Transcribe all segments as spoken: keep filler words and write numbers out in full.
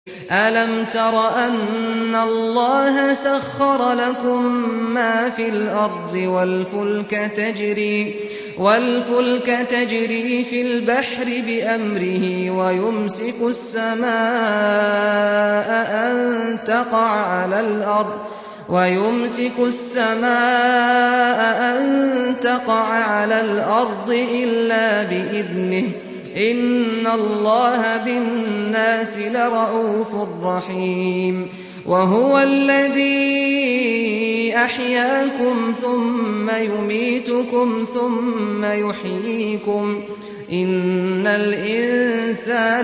ألم تر أن الله سخر لكم ما في الأرض والفلك تجري, والفلك تجري في البحر بأمره ويمسك السماء أن تقع على الأرض ويمسك السماء أن تقع على الأرض إلا بإذنه إن الله بالناس لرءوف رحيم وهو الذي أحياكم ثم يميتكم ثم يحييكم إن الإنسان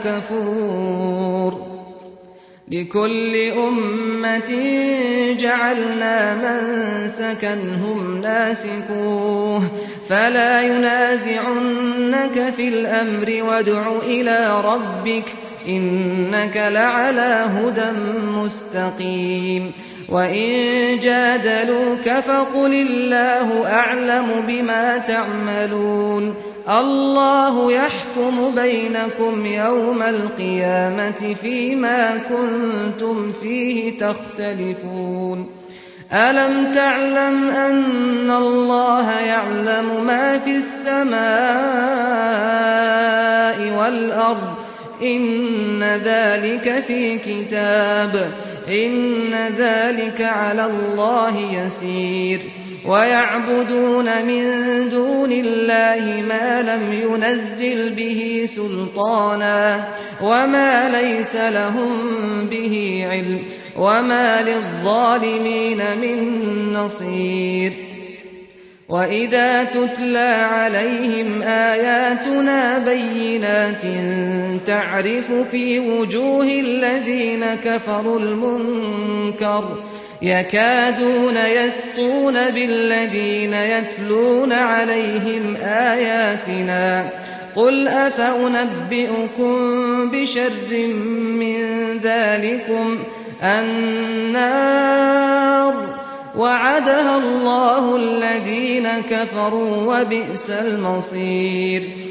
لكفور لكل أمة جعلنا منسكا هم ناسكوه فلا ينازعنك في الأمر وادع إلى ربك إنك لعلى هدى مستقيم وإن جادلوك فقل الله أعلم بما تعملون الله يحكم بينكم يوم القيامة فيما كنتم فيه تختلفون ألم تعلم أن الله يعلم ما في السماء والأرض إن ذلك في كتاب إن ذلك على الله يسير ويعبدون من دون الله ما لم ينزل به سلطانا وما ليس لهم به علم وما للظالمين من نصير وإذا تتلى عليهم آياتنا بينات تعرف في وجوه الذين كفروا المنكر يكادون يسطون بالذين يتلون عليهم آياتنا قل أفأنبئكم بشر من ذلكم النار وعدها الله الذين كفروا وبئس المصير